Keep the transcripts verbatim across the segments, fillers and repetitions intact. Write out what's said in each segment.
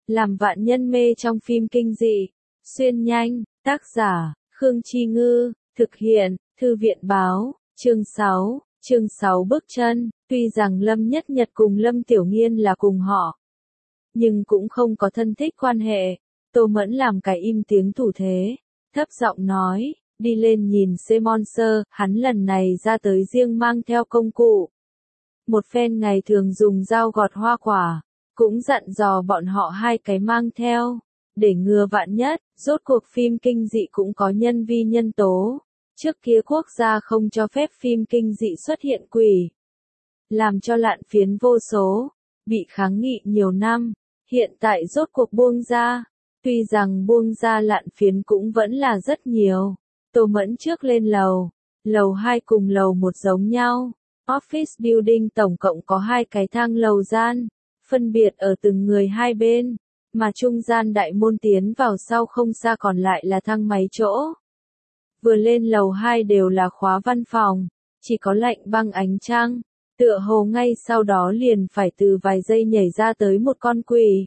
làm vạn nhân mê trong phim kinh dị. Xuyên nhanh, tác giả, Khương Chi Ngư, thực hiện, Thư viện Báo, chương sáu, chương sáu bước chân, tuy rằng Lâm Nhất Nhật cùng Lâm Tiểu Nghiên là cùng họ, nhưng cũng không có thân thích quan hệ. Tô Mẫn làm cái im tiếng thủ thế, thấp giọng nói, đi lên nhìn Simon Sơ, hắn lần này ra tới riêng mang theo công cụ. Một phen ngày thường dùng dao gọt hoa quả, cũng dặn dò bọn họ hai cái mang theo, để ngừa vạn nhất, rốt cuộc phim kinh dị cũng có nhân vi nhân tố. Trước kia quốc gia không cho phép phim kinh dị xuất hiện quỷ, làm cho lạn phiến vô số, bị kháng nghị nhiều năm, hiện tại rốt cuộc buông ra. Tuy rằng buông ra lạn phiến cũng vẫn là rất nhiều. Tô Mẫn trước lên lầu, lầu hai cùng lầu một giống nhau. Office building tổng cộng có hai cái thang lầu gian, phân biệt ở từng người hai bên, mà trung gian đại môn tiến vào sau không xa còn lại là thang máy chỗ. Vừa lên lầu hai đều là khóa văn phòng, chỉ có lạnh băng ánh trăng, tựa hồ ngay sau đó liền phải từ vài giây nhảy ra tới một con quỷ.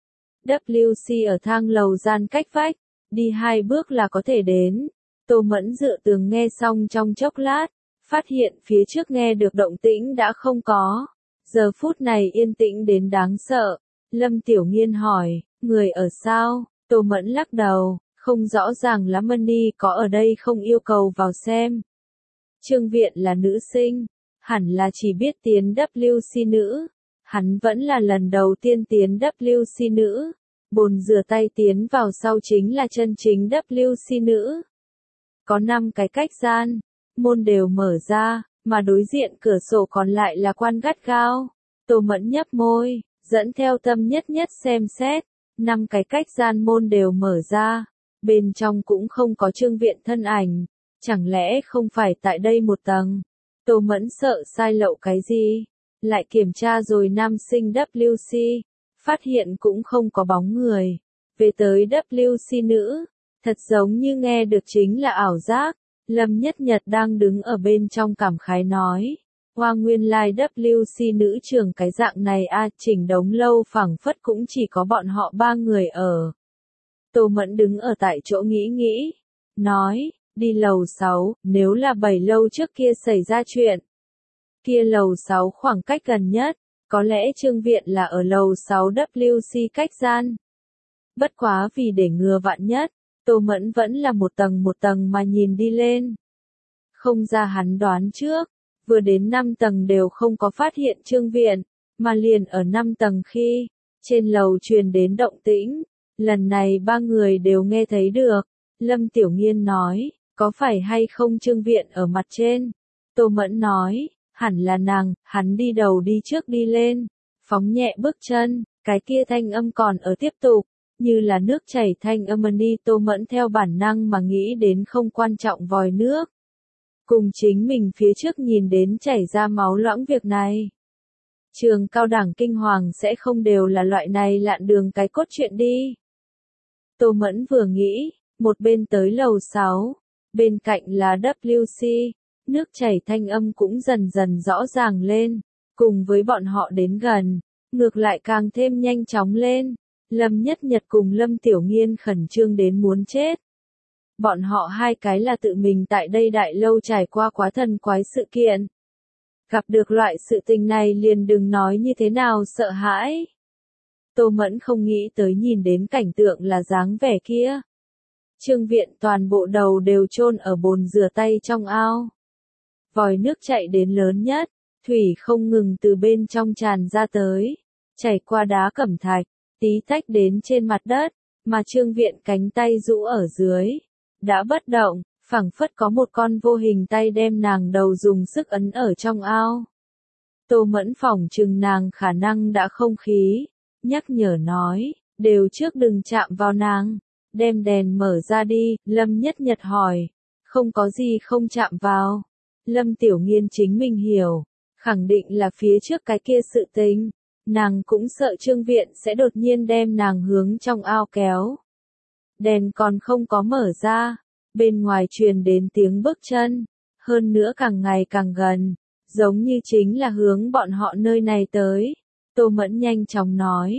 vê kép xê ở thang lầu gian cách vách, đi hai bước là có thể đến. Tô Mẫn dựa tường nghe xong trong chốc lát, phát hiện phía trước nghe được động tĩnh đã không có. Giờ phút này yên tĩnh đến đáng sợ. Lâm Tiểu Nghiên hỏi, người ở sao? Tô Mẫn lắc đầu, không rõ ràng lắm. Money có ở đây không yêu cầu vào xem. Trương Viện là nữ sinh, hẳn là chỉ biết tiến vê kép xê nữ. Hắn vẫn là lần đầu tiên tiến vê kép xê nữ. Bồn rửa tay tiến vào sau chính là chân chính vê kép xê nữ. Có năm cái cách gian, môn đều mở ra, mà đối diện cửa sổ còn lại là quan gắt gao. Tô Mẫn nhấp môi, dẫn theo Tâm Nhất Nhất xem xét, năm cái cách gian môn đều mở ra, bên trong cũng không có Trương Viện thân ảnh, chẳng lẽ không phải tại đây một tầng? Tô Mẫn sợ sai lậu cái gì, lại kiểm tra rồi nam sinh vê kép xê, phát hiện cũng không có bóng người. Về tới vê kép xê nữ, thật giống như nghe được chính là ảo giác. Lâm Nhất Nhật đang đứng ở bên trong cảm khái nói, hoa nguyên lai vê kép xê nữ trường cái dạng này a, chỉnh đống lâu phảng phất cũng chỉ có bọn họ ba người ở. Tô Mẫn đứng ở tại chỗ nghĩ nghĩ, nói, đi lầu sáu, nếu là bảy lâu trước kia xảy ra chuyện. Kia lầu sáu khoảng cách gần nhất, có lẽ Trương Viện là ở lầu sáu vê kép xê cách gian. Bất quá vì để ngừa vạn nhất, Tô Mẫn vẫn là một tầng một tầng mà nhìn đi lên. Không ra hắn đoán trước, vừa đến năm tầng đều không có phát hiện Trương Viện, mà liền ở năm tầng khi, trên lầu truyền đến động tĩnh, lần này ba người đều nghe thấy được. Lâm Tiểu Nghiên nói, có phải hay không Trương Viện ở mặt trên? Tô Mẫn nói, hẳn là nàng, hắn đi đầu đi trước đi lên, phóng nhẹ bước chân, cái kia thanh âm còn ở tiếp tục. Như là nước chảy thanh âm. Money Tô Mẫn theo bản năng mà nghĩ đến không quan trọng vòi nước. Cùng chính mình phía trước nhìn đến chảy ra máu loãng việc này. Trường cao đẳng kinh hoàng sẽ không đều là loại này lạn đường cái cốt truyện đi. Tô Mẫn vừa nghĩ, một bên tới lầu sáu, bên cạnh là vê kép xê, nước chảy thanh âm cũng dần dần rõ ràng lên, cùng với bọn họ đến gần, ngược lại càng thêm nhanh chóng lên. Lâm Nhất Nhật cùng Lâm Tiểu Nghiên khẩn trương đến muốn chết. Bọn họ hai cái là tự mình tại đây đại lâu trải qua quá thần quái sự kiện. Gặp được loại sự tình này liền đừng nói như thế nào sợ hãi. Tô Mẫn không nghĩ tới nhìn đến cảnh tượng là dáng vẻ kia. Trương Viện toàn bộ đầu đều chôn ở bồn rửa tay trong ao. Vòi nước chạy đến lớn nhất, thủy không ngừng từ bên trong tràn ra tới, chảy qua đá cẩm thạch, tí tách đến trên mặt đất, mà Trương Viện cánh tay rũ ở dưới, đã bất động, phảng phất có một con vô hình tay đem nàng đầu dùng sức ấn ở trong ao. Tô Mẫn phỏng chừng nàng khả năng đã không khí, nhắc nhở nói, đều trước đừng chạm vào nàng, đem đèn mở ra đi. Lâm Nhất Nhật hỏi, không có gì không chạm vào. Lâm Tiểu Nghiên chính mình hiểu, khẳng định là phía trước cái kia sự tình. Nàng cũng sợ Trương Viện sẽ đột nhiên đem nàng hướng trong ao kéo. Đèn còn không có mở ra, bên ngoài truyền đến tiếng bước chân, hơn nữa càng ngày càng gần, giống như chính là hướng bọn họ nơi này tới. Tô Mẫn nhanh chóng nói,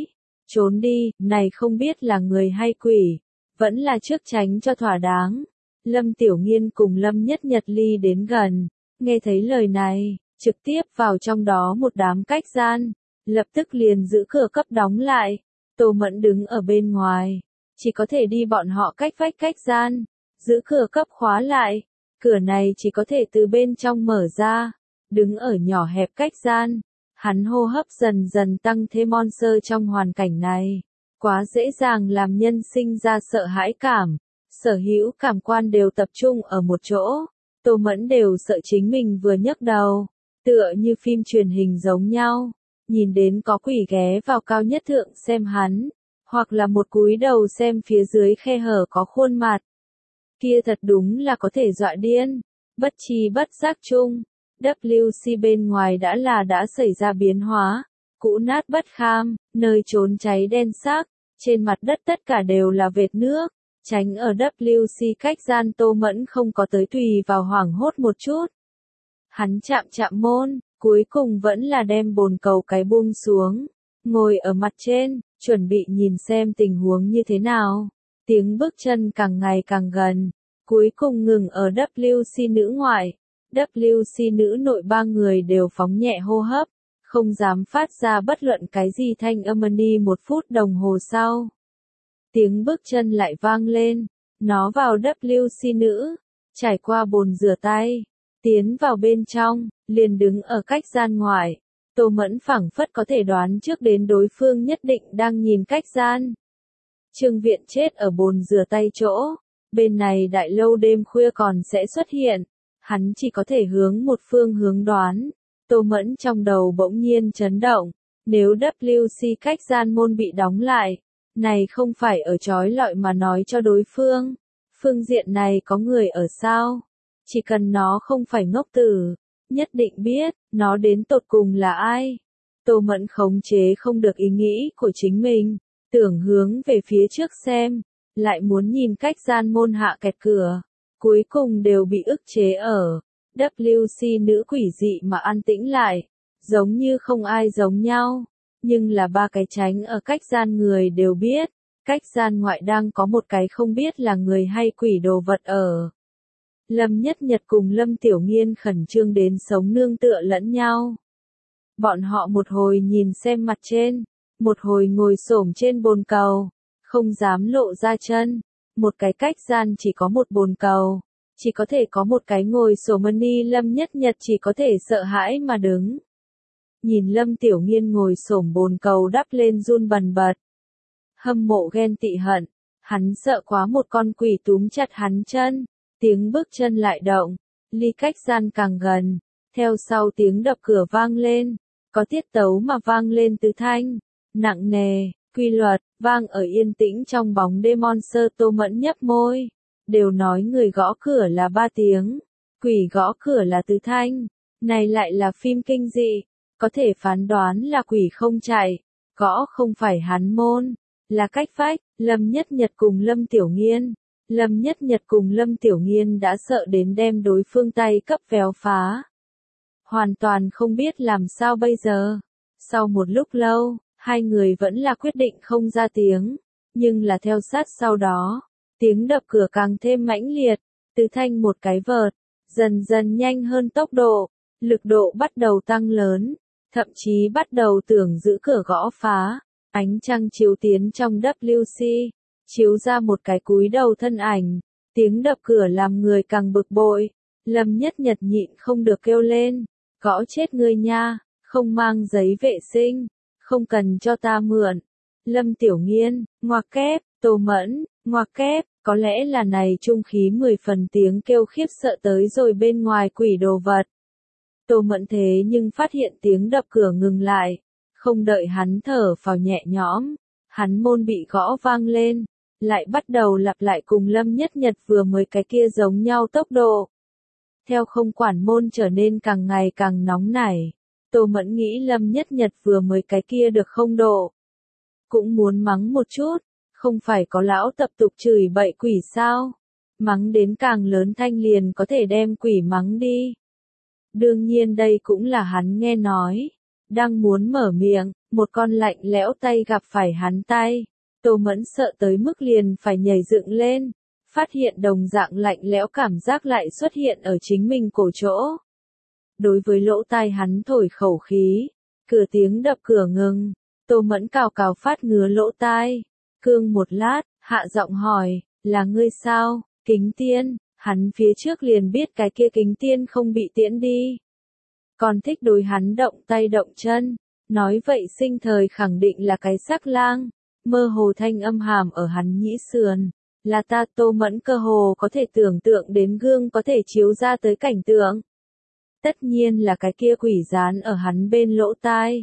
Trốn đi, này không biết là người hay quỷ, vẫn là trước tránh cho thỏa đáng. Lâm Tiểu Nghiên cùng Lâm Nhất Nhật ly đến gần, nghe thấy lời này, trực tiếp vào trong đó một đám cách gian, lập tức liền giữ cửa cấp đóng lại. Tô Mẫn đứng ở bên ngoài, chỉ có thể đi bọn họ cách vách cách gian, giữ cửa cấp khóa lại. Cửa này chỉ có thể từ bên trong mở ra, đứng ở nhỏ hẹp cách gian. Hắn hô hấp dần dần tăng thêm monster trong hoàn cảnh này, quá dễ dàng làm nhân sinh ra sợ hãi cảm, sở hữu cảm quan đều tập trung ở một chỗ, Tô Mẫn đều sợ chính mình vừa nhấc đầu, tựa như phim truyền hình giống nhau, nhìn đến có quỷ ghé vào cao nhất thượng xem hắn, hoặc là một cúi đầu xem phía dưới khe hở có khuôn mặt. Kia thật đúng là có thể dọa điên, bất chi bất giác chung. vê xê bên ngoài đã là đã xảy ra biến hóa, cũ nát bất kham, nơi trốn cháy đen xác, trên mặt đất tất cả đều là vệt nước, tránh ở vê xê cách gian Tô Mẫn không có tới tùy vào hoảng hốt một chút. Hắn chạm chạm môn, cuối cùng vẫn là đem bồn cầu cái buông xuống, ngồi ở mặt trên, chuẩn bị nhìn xem tình huống như thế nào. Tiếng bước chân càng ngày càng gần, cuối cùng ngừng ở vê xê nữ ngoại. vê xê nữ nội ba người đều phóng nhẹ hô hấp, không dám phát ra bất luận cái gì thanh âm. Đi một phút đồng hồ sau, tiếng bước chân lại vang lên, nó vào vê xê nữ, trải qua bồn rửa tay, tiến vào bên trong, liền đứng ở cách gian ngoài. Tô Mẫn phảng phất có thể đoán trước đến đối phương nhất định đang nhìn cách gian. Trương Viện chết ở bồn rửa tay chỗ, bên này đại lâu đêm khuya còn sẽ xuất hiện. Hắn chỉ có thể hướng một phương hướng đoán. Tô Mẫn trong đầu bỗng nhiên chấn động. Nếu vê xê cách gian môn bị đóng lại, này không phải ở trói lọi mà nói cho đối phương. Phương diện này có người ở sao? Chỉ cần nó không phải ngốc tử, nhất định biết, nó đến tột cùng là ai. Tô Mẫn khống chế không được ý nghĩ của chính mình, tưởng hướng về phía trước xem, lại muốn nhìn cách gian môn hạ kẹt cửa. Cuối cùng đều bị ức chế ở. vê xê nữ quỷ dị mà an tĩnh lại, giống như không ai giống nhau, nhưng là ba cái tránh ở cách gian người đều biết, cách gian ngoại đang có một cái không biết là người hay quỷ đồ vật ở. Lâm Nhất Nhật cùng Lâm Tiểu Nghiên khẩn trương đến sống nương tựa lẫn nhau. Bọn họ một hồi nhìn xem mặt trên, một hồi ngồi xổm trên bồn cầu, không dám lộ ra chân. Một cái cách gian chỉ có một bồn cầu, chỉ có thể có một cái ngồi xổm. Đi Lâm Nhất Nhật chỉ có thể sợ hãi mà đứng. Nhìn Lâm Tiểu Nghiên ngồi xổm bồn cầu đắp lên run bần bật. Hâm mộ ghen tị hận, hắn sợ quá một con quỷ túm chặt hắn chân, tiếng bước chân lại động, ly cách gian càng gần, theo sau tiếng đập cửa vang lên, có tiết tấu mà vang lên từ thanh, nặng nề. Quy luật, vang ở yên tĩnh trong bóng đêm. Monster Tô Mẫn nhấp môi, đều nói người gõ cửa là ba tiếng, quỷ gõ cửa là tứ thanh, này lại là phim kinh dị, có thể phán đoán là quỷ không chạy, gõ không phải hắn môn, là cách vách. Lâm Nhất Nhật cùng Lâm Tiểu Nghiên, Lâm Nhất Nhật cùng Lâm Tiểu Nghiên đã sợ đến đem đối phương tay cấp véo phá, hoàn toàn không biết làm sao bây giờ. Sau một lúc lâu, hai người vẫn là quyết định không ra tiếng, nhưng là theo sát sau đó, tiếng đập cửa càng thêm mãnh liệt, từ thanh một cái vợt, dần dần nhanh hơn tốc độ, lực độ bắt đầu tăng lớn, thậm chí bắt đầu tưởng giữ cửa gõ phá. Ánh trăng chiếu tiến trong vê xê, chiếu ra một cái cúi đầu thân ảnh, tiếng đập cửa làm người càng bực bội. Lâm Nhất Nhật nhịn không được kêu lên, gõ chết ngươi nha, không mang giấy vệ sinh, không cần cho ta mượn. Lâm Tiểu Nghiên, ngoặc kép, Tô Mẫn, ngoặc kép, có lẽ là này trung khí mười phần tiếng kêu khiếp sợ tới rồi bên ngoài quỷ đồ vật. Tô Mẫn thế nhưng phát hiện tiếng đập cửa ngừng lại, không đợi hắn thở phào nhẹ nhõm, hắn môn bị gõ vang lên, lại bắt đầu lặp lại cùng Lâm Nhất Nhật vừa mới cái kia giống nhau tốc độ. Theo không quản môn trở nên càng ngày càng nóng nảy, Tô Mẫn nghĩ Lâm Nhất Nhật vừa mới cái kia được không độ. Cũng muốn mắng một chút, không phải có lão tập tục chửi bậy quỷ sao? Mắng đến càng lớn thanh liền có thể đem quỷ mắng đi. Đương nhiên đây cũng là hắn nghe nói, Đang muốn mở miệng, một con lạnh lẽo tay gặp phải hắn tay. Tô Mẫn sợ tới mức liền phải nhảy dựng lên, phát hiện đồng dạng lạnh lẽo cảm giác lại xuất hiện ở chính mình cổ chỗ. Đối với lỗ tai hắn thổi khẩu khí, cửa tiếng đập cửa ngừng, Tô Mẫn cào cào phát ngứa lỗ tai. Cương một lát, hạ giọng hỏi, là ngươi sao, Kính Tiên? Hắn phía trước liền biết cái kia Kính Tiên không bị tiễn đi. Còn thích đối hắn động tay động chân, nói vậy sinh thời khẳng định là cái sắc lang. Mơ hồ thanh âm hàm ở hắn nhĩ sườn, là ta. Tô Mẫn cơ hồ có thể tưởng tượng đến gương có thể chiếu ra tới cảnh tượng. Tất nhiên là cái kia quỷ dán ở hắn bên lỗ tai.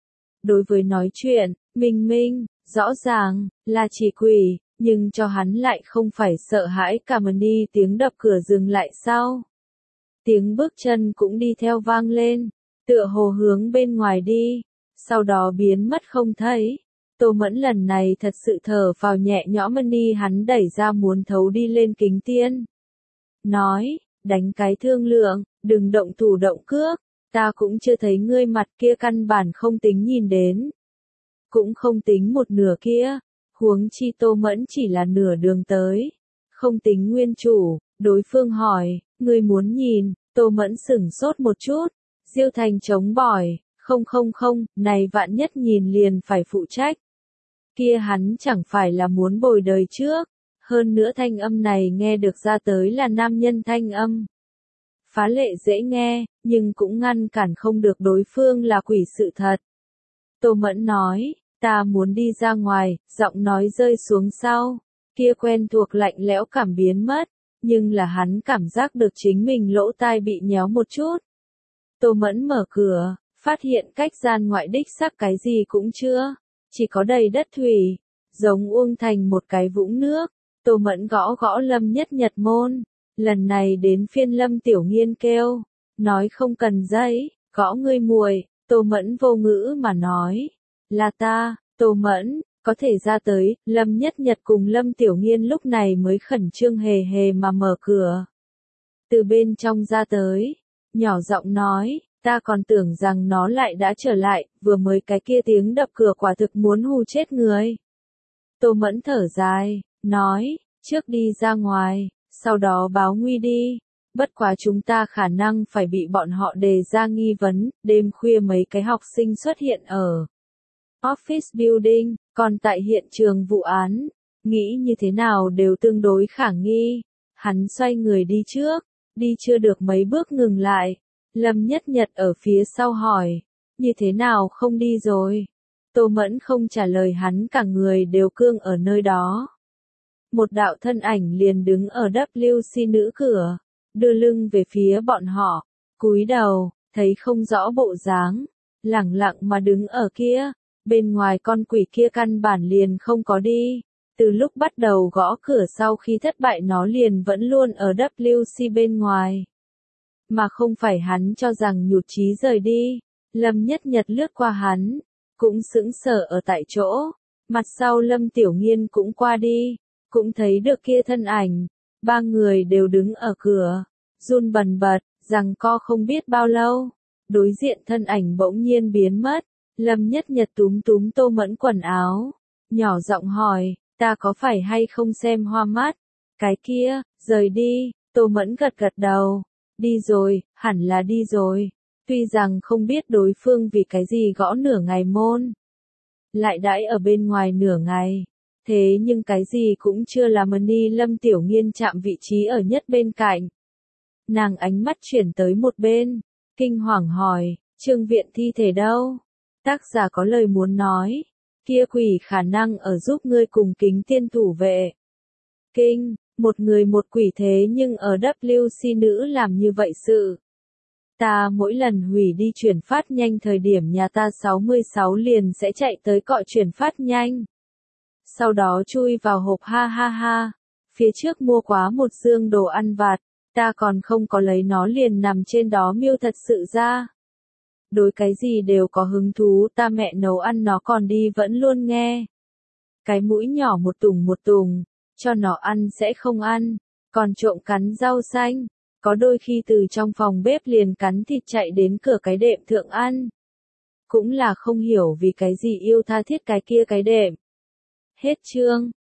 Đối với nói chuyện, minh minh, rõ ràng, là chỉ quỷ, nhưng cho hắn lại không phải sợ hãi. Cảm ơn đi. Tiếng đập cửa dừng lại sau. Tiếng bước chân cũng đi theo vang lên, tựa hồ hướng bên ngoài đi, sau đó biến mất không thấy. Tô Mẫn lần này thật sự thở vào nhẹ nhõm. Ni hắn đẩy ra muốn thấu đi lên Kính Tiên. Nói, đánh cái thương lượng, đừng động thủ động cước, ta cũng chưa thấy ngươi mặt kia căn bản không tính nhìn đến. Cũng không tính một nửa kia, huống chi Tô Mẫn chỉ là nửa đường tới, không tính nguyên chủ. Đối phương hỏi, ngươi muốn nhìn, Tô Mẫn sửng sốt một chút, Diêu Thành chống bỏi, không không không, này vạn nhất nhìn liền phải phụ trách. Kia hắn chẳng phải là muốn bồi đời trước, hơn nữa thanh âm này nghe được ra tới là nam nhân thanh âm. Phá lệ dễ nghe, nhưng cũng ngăn cản không được đối phương là quỷ sự thật. Tô Mẫn nói, ta muốn đi ra ngoài, giọng nói rơi xuống sau, kia quen thuộc lạnh lẽo cảm biến mất, nhưng là hắn cảm giác được chính mình lỗ tai bị nhéo một chút. Tô Mẫn mở cửa, phát hiện cách gian ngoại đích xác cái gì cũng chưa, chỉ có đầy đất thủy, giống uông thành một cái vũng nước. Tô Mẫn gõ gõ Lâm Nhất Nhật môn, lần này đến phiên Lâm Tiểu Nghiên kêu, nói không cần giấy, gõ ngươi muội. Tô Mẫn vô ngữ mà nói, là ta. Tô Mẫn, có thể ra tới. Lâm Nhất Nhật cùng Lâm Tiểu Nghiên lúc này mới khẩn trương hề hề mà mở cửa. Từ bên trong ra tới, nhỏ giọng nói, ta còn tưởng rằng nó lại đã trở lại, vừa mới cái kia tiếng đập cửa quả thực muốn hù chết người. Tô Mẫn thở dài, nói, trước đi ra ngoài, sau đó báo nguy đi. Bất quá chúng ta khả năng phải bị bọn họ đề ra nghi vấn. Đêm khuya mấy cái học sinh xuất hiện ở Office Building, còn tại hiện trường vụ án, nghĩ như thế nào đều tương đối khả nghi. Hắn xoay người đi trước, đi chưa được mấy bước ngừng lại. Lâm Nhất Nhật ở phía sau hỏi, như thế nào không đi rồi? Tô Mẫn không trả lời hắn, cả người đều cương ở nơi đó. Một đạo thân ảnh liền đứng ở W C nữ cửa, đưa lưng về phía bọn họ, cúi đầu, thấy không rõ bộ dáng, lẳng lặng mà đứng ở kia. Bên ngoài con quỷ kia căn bản liền không có đi. Từ lúc bắt đầu gõ cửa sau khi thất bại nó liền vẫn luôn ở W C bên ngoài. Mà không phải hắn cho rằng nhụt chí rời đi. Lâm Nhất Nhật lướt qua hắn, cũng sững sờ ở tại chỗ. Mặt sau Lâm Tiểu Nghiên cũng qua đi, cũng thấy được kia thân ảnh. Ba người đều đứng ở cửa, run bần bật, giằng co không biết bao lâu. Đối diện thân ảnh bỗng nhiên biến mất. Lâm Nhất Nhật túm túm Tô Mẫn quần áo, nhỏ giọng hỏi, ta có phải hay không xem hoa mắt? Cái kia, rời đi. Tô Mẫn gật gật đầu, đi rồi, hẳn là đi rồi. Tuy rằng không biết đối phương vì cái gì gõ nửa ngày môn, lại đãi ở bên ngoài nửa ngày, thế nhưng cái gì cũng chưa làm. Ni Lâm Tiểu Nghiên chạm vị trí ở nhất bên cạnh. Nàng ánh mắt chuyển tới một bên, kinh hoàng hỏi, Trương Viện thi thể đâu? Tác giả có lời muốn nói, kia quỷ khả năng ở giúp ngươi cùng Kính Tiên thủ vệ. Kinh, một người một quỷ thế nhưng ở W C nữ làm như vậy sự. Ta mỗi lần hủy đi chuyển phát nhanh thời điểm nhà ta sáu mươi sáu liền sẽ chạy tới cọ chuyển phát nhanh. Sau đó chui vào hộp ha ha ha. Phía trước mua quá một dương đồ ăn vặt, ta còn không có lấy nó liền nằm trên đó miêu thật sự ra. Đối cái gì đều có hứng thú, ta mẹ nấu ăn nó còn đi vẫn luôn nghe. Cái mũi nhỏ một tùng một tùng, cho nó ăn sẽ không ăn, còn trộm cắn rau xanh, có đôi khi từ trong phòng bếp liền cắn thịt chạy đến cửa cái đệm thượng ăn. cũng là không hiểu vì cái gì yêu tha thiết cái kia cái đệm. Hết chương.